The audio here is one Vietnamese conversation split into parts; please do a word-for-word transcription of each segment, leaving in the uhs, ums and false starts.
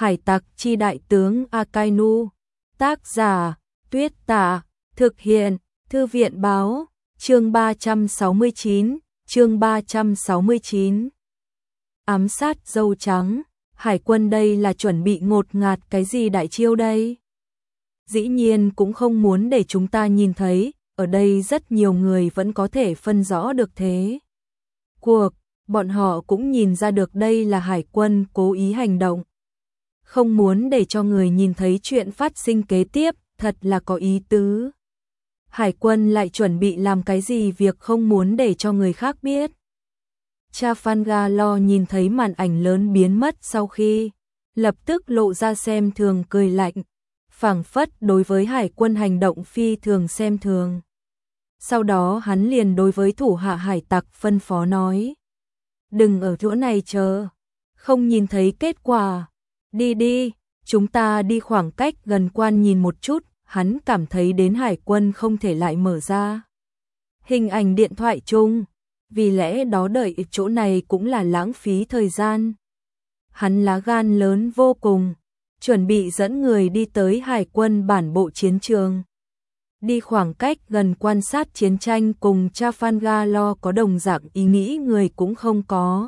Hải tặc chi đại tướng Akainu. Tác giả Tuyết Tà. Thực hiện Thư viện Báo. Chương ba trăm sáu mươi chín. Chương ba trăm sáu mươi chín. Ám sát dâu trắng. Hải quân đây là chuẩn bị ngột ngạt cái gì đại chiêu đây? Dĩ nhiên cũng không muốn để chúng ta nhìn thấy, ở đây rất nhiều người vẫn có thể phân rõ được thế. Cuộc, bọn họ cũng nhìn ra được đây là hải quân cố ý hành động. Không muốn để cho người nhìn thấy chuyện phát sinh kế tiếp, thật là có ý tứ. Hải quân lại chuẩn bị làm cái gì việc không muốn để cho người khác biết. Trafalgar nhìn thấy màn ảnh lớn biến mất sau khi, lập tức lộ ra xem thường cười lạnh, phảng phất đối với hải quân hành động phi thường xem thường. Sau đó hắn liền đối với thủ hạ hải tặc phân phó nói: đừng ở chỗ này chờ, không nhìn thấy kết quả. Đi đi, chúng ta đi khoảng cách gần quan nhìn một chút. Hắn cảm thấy đến hải quân không thể lại mở ra hình ảnh điện thoại chung, vì lẽ đó đợi chỗ này cũng là lãng phí thời gian. Hắn lá gan lớn vô cùng, chuẩn bị dẫn người đi tới hải quân bản bộ chiến trường. Đi khoảng cách gần quan sát chiến tranh cùng Trafalgar có đồng dạng ý nghĩ người cũng không có.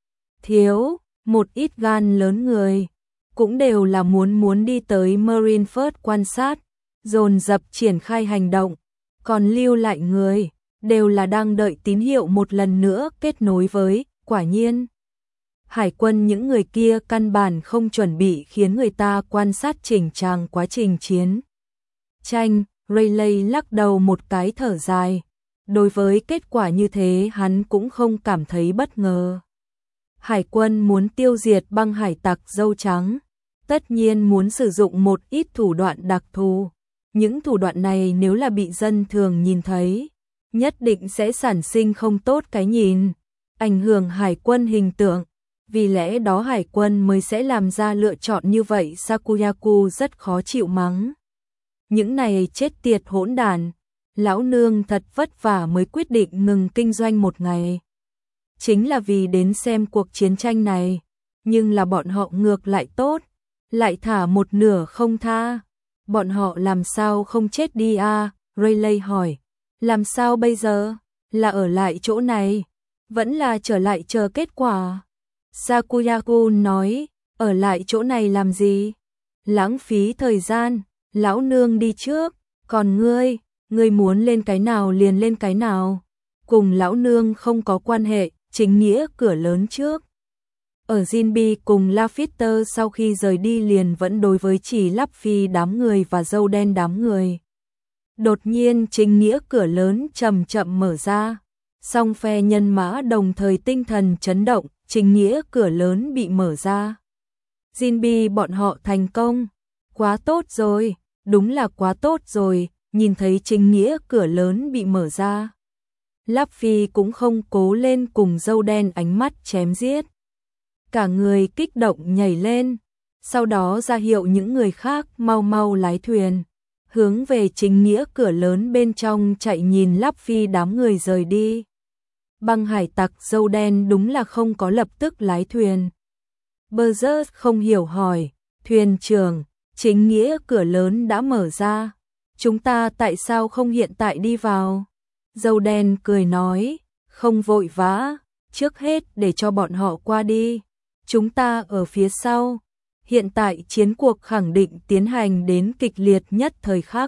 Thiếu, một ít gan lớn người, cũng đều là muốn muốn đi tới Marineford quan sát, dồn dập triển khai hành động, còn lưu lại người, đều là đang đợi tín hiệu một lần nữa kết nối với, quả nhiên. Hải quân những người kia căn bản không chuẩn bị khiến người ta quan sát chỉnh trang quá trình chiến tranh. Rayleigh lắc đầu một cái thở dài, đối với kết quả như thế hắn cũng không cảm thấy bất ngờ. Hải quân muốn tiêu diệt băng hải tặc dâu trắng, tất nhiên muốn sử dụng một ít thủ đoạn đặc thù. Những thủ đoạn này nếu là bị dân thường nhìn thấy, nhất định sẽ sản sinh không tốt cái nhìn, ảnh hưởng hải quân hình tượng. Vì lẽ đó hải quân mới sẽ làm ra lựa chọn như vậy. Sakuyaku rất khó chịu mắng: những này chết tiệt hỗn đản, lão nương thật vất vả mới quyết định ngừng kinh doanh một ngày, chính là vì đến xem cuộc chiến tranh này, nhưng là bọn họ ngược lại tốt, lại thả một nửa không tha. Bọn họ làm sao không chết đi à? Rayleigh hỏi. Làm sao bây giờ? Là ở lại chỗ này, vẫn là trở lại chờ kết quả? Sakuyaku nói, ở lại chỗ này làm gì? Lãng phí thời gian, lão nương đi trước, còn ngươi, ngươi muốn lên cái nào liền lên cái nào, cùng lão nương không có quan hệ, chính nghĩa cửa lớn trước. Ở Jinbi cùng Lafitte sau khi rời đi liền vẫn đối với chỉ lắp phi đám người và dâu đen đám người. Đột nhiên chính nghĩa cửa lớn chậm chậm mở ra, song phe nhân mã đồng thời tinh thần chấn động, chính nghĩa cửa lớn bị mở ra. Jinbi bọn họ thành công, quá tốt rồi, đúng là quá tốt rồi, nhìn thấy chính nghĩa cửa lớn bị mở ra. Lắp phi cũng không cố lên cùng dâu đen ánh mắt chém giết. Cả người kích động nhảy lên, sau đó ra hiệu những người khác mau mau lái thuyền, hướng về chính nghĩa cửa lớn bên trong chạy nhìn lắp phi đám người rời đi. Băng hải tặc dâu đen đúng là không có lập tức lái thuyền. Burgess không hiểu hỏi, thuyền trưởng, chính nghĩa cửa lớn đã mở ra, chúng ta tại sao không hiện tại đi vào? Dâu đen cười nói, không vội vã, trước hết để cho bọn họ qua đi. Chúng ta ở phía sau, hiện tại chiến cuộc khẳng định tiến hành đến kịch liệt nhất thời khắc.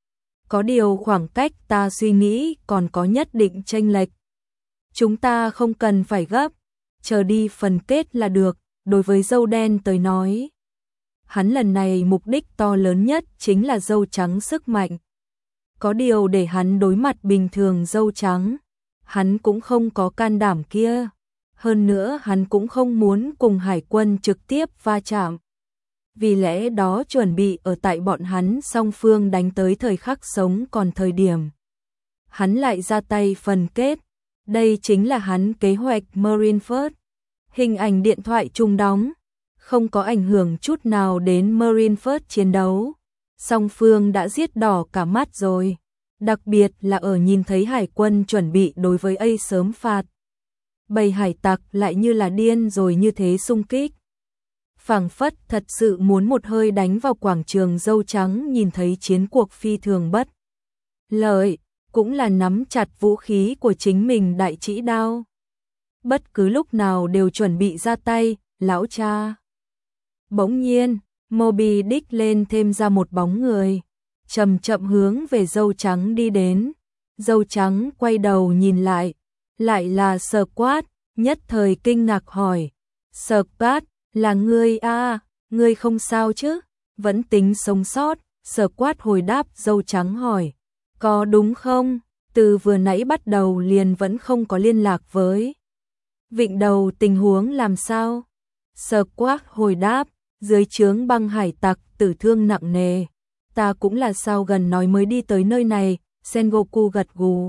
Có điều khoảng cách ta suy nghĩ còn có nhất định chênh lệch. Chúng ta không cần phải gấp, chờ đi phần kết là được. Đối với dâu đen tới nói, hắn lần này mục đích to lớn nhất chính là dâu trắng sức mạnh. Có điều để hắn đối mặt bình thường dâu trắng, hắn cũng không có can đảm kia. Hơn nữa hắn cũng không muốn cùng hải quân trực tiếp va chạm. Vì lẽ đó chuẩn bị ở tại bọn hắn song phương đánh tới thời khắc sống còn thời điểm. Hắn lại ra tay phần kết. Đây chính là hắn kế hoạch Marineford. Hình ảnh điện thoại trung đóng, không có ảnh hưởng chút nào đến Marineford chiến đấu. Song phương đã giết đỏ cả mắt rồi. Đặc biệt là ở nhìn thấy hải quân chuẩn bị đối với A sớm phạt. Bầy hải tặc lại như là điên rồi như thế xung kích. phảng phất thật sự muốn một hơi đánh vào quảng trường dâu trắng, nhìn thấy chiến cuộc phi thường bất lợi, cũng là nắm chặt vũ khí của chính mình đại trĩ đao. Bất cứ lúc nào đều chuẩn bị ra tay, lão cha. Bỗng nhiên, Moby Dick lên thêm ra một bóng người, chậm chậm hướng về dâu trắng đi đến. Dâu trắng quay đầu nhìn lại, lại là Squat, nhất thời kinh ngạc hỏi, Squat, là ngươi à, ngươi không sao chứ, vẫn tính sống sót. Squat hồi đáp dâu trắng hỏi, có đúng không, từ vừa nãy bắt đầu liền vẫn không có liên lạc với Vịnh Đầu, tình huống làm sao? Squat hồi đáp, dưới trướng băng hải tặc tử thương nặng nề, ta cũng là sao gần nói mới đi tới nơi này. Sengoku gật gù,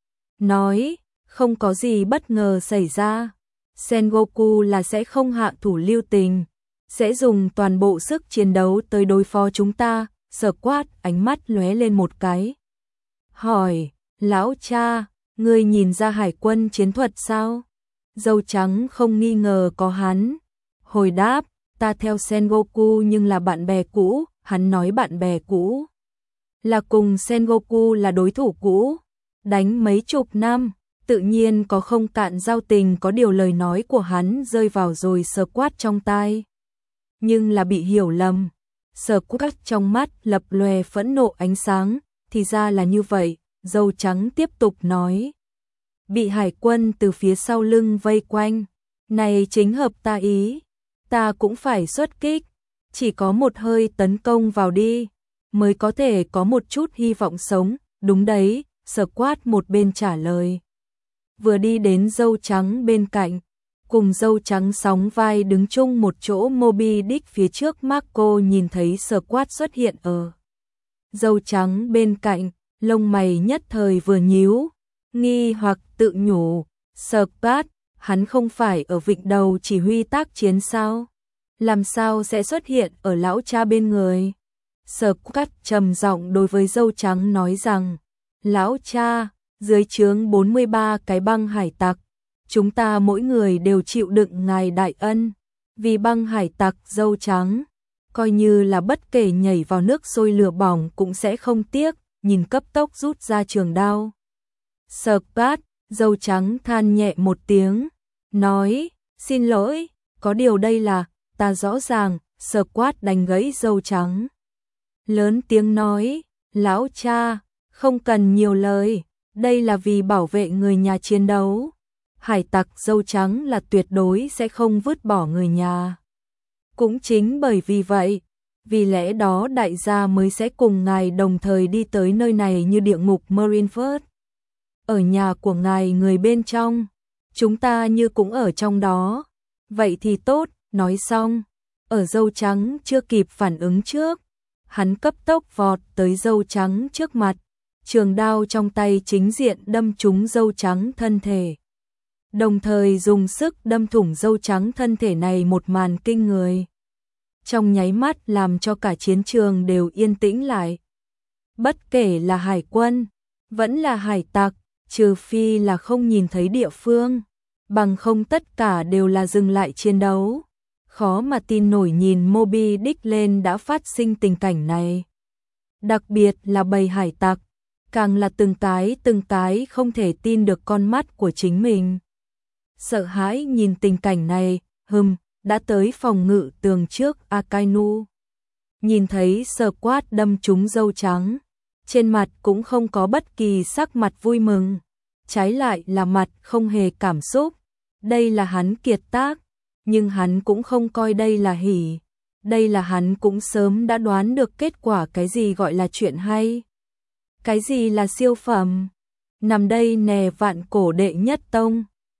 nói, không có gì bất ngờ xảy ra. Sengoku là sẽ không hạ thủ lưu tình, sẽ dùng toàn bộ sức chiến đấu tới đối phó chúng ta. Squat ánh mắt lóe lên một cái, hỏi, lão cha, ngươi nhìn ra hải quân chiến thuật sao? Dâu trắng không nghi ngờ có hắn, hồi đáp, ta theo Sengoku nhưng là bạn bè cũ. Hắn nói bạn bè cũ là cùng Sengoku là đối thủ cũ, đánh mấy chục năm, tự nhiên có không cạn giao tình. Có điều lời nói của hắn rơi vào rồi Squat trong tai, nhưng là bị hiểu lầm. Squat trong mắt lập lòe phẫn nộ ánh sáng, thì ra là như vậy. Dâu trắng tiếp tục nói, bị hải quân từ phía sau lưng vây quanh, này chính hợp ta ý, ta cũng phải xuất kích, chỉ có một hơi tấn công vào đi, mới có thể có một chút hy vọng sống. Đúng đấy, Squat một bên trả lời, vừa đi đến dâu trắng bên cạnh, cùng dâu trắng sóng vai đứng chung một chỗ. Moby Dick phía trước Marco nhìn thấy Squat xuất hiện ở dâu trắng bên cạnh, lông mày nhất thời vừa nhíu, nghi hoặc tự nhủ, Squat, hắn không phải ở Vịnh Đầu chỉ huy tác chiến sao? Làm sao sẽ xuất hiện ở lão cha bên người? Squat trầm giọng đối với dâu trắng nói rằng, lão cha, dưới trướng bốn mươi ba cái băng hải tặc, chúng ta mỗi người đều chịu đựng ngài đại ân, vì băng hải tặc. Dâu trắng, coi như là bất kể nhảy vào nước sôi lửa bỏng cũng sẽ không tiếc, nhìn cấp tốc rút ra trường đao. Squat, dâu trắng than nhẹ một tiếng, nói, xin lỗi, có điều đây là, ta rõ ràng. Squat đánh gãy dâu trắng, lớn tiếng nói, lão cha, không cần nhiều lời, đây là vì bảo vệ người nhà chiến đấu. Hải tặc dâu trắng là tuyệt đối sẽ không vứt bỏ người nhà. Cũng chính bởi vì vậy, vì lẽ đó đại gia mới sẽ cùng ngài đồng thời đi tới nơi này như địa ngục Marineford. Ở nhà của ngài người bên trong, chúng ta như cũng ở trong đó. Vậy thì tốt, nói xong, ở dâu trắng chưa kịp phản ứng trước, hắn cấp tốc vọt tới dâu trắng trước mặt, trường đao trong tay chính diện đâm trúng dâu trắng thân thể, đồng thời dùng sức đâm thủng dâu trắng thân thể này. Một màn kinh người, trong nháy mắt làm cho cả chiến trường đều yên tĩnh lại. Bất kể là hải quân, vẫn là hải tặc, trừ phi là không nhìn thấy địa phương, bằng không tất cả đều là dừng lại chiến đấu. Khó mà tin nổi nhìn Moby Dick lên đã phát sinh tình cảnh này. Đặc biệt là bầy hải tặc, càng là từng cái từng cái không thể tin được con mắt của chính mình. Sợ hãi nhìn tình cảnh này, hừm, đã tới phòng ngự tường trước Akainu. Nhìn thấy Squat đâm trúng dâu trắng, trên mặt cũng không có bất kỳ sắc mặt vui mừng, trái lại là mặt không hề cảm xúc. Đây là hắn kiệt tác, nhưng hắn cũng không coi đây là hỉ. Đây là hắn cũng sớm đã đoán được kết quả. Cái gì gọi là chuyện hay, cái gì là siêu phẩm. Nằm đây nè, vạn cổ đệ nhất tông.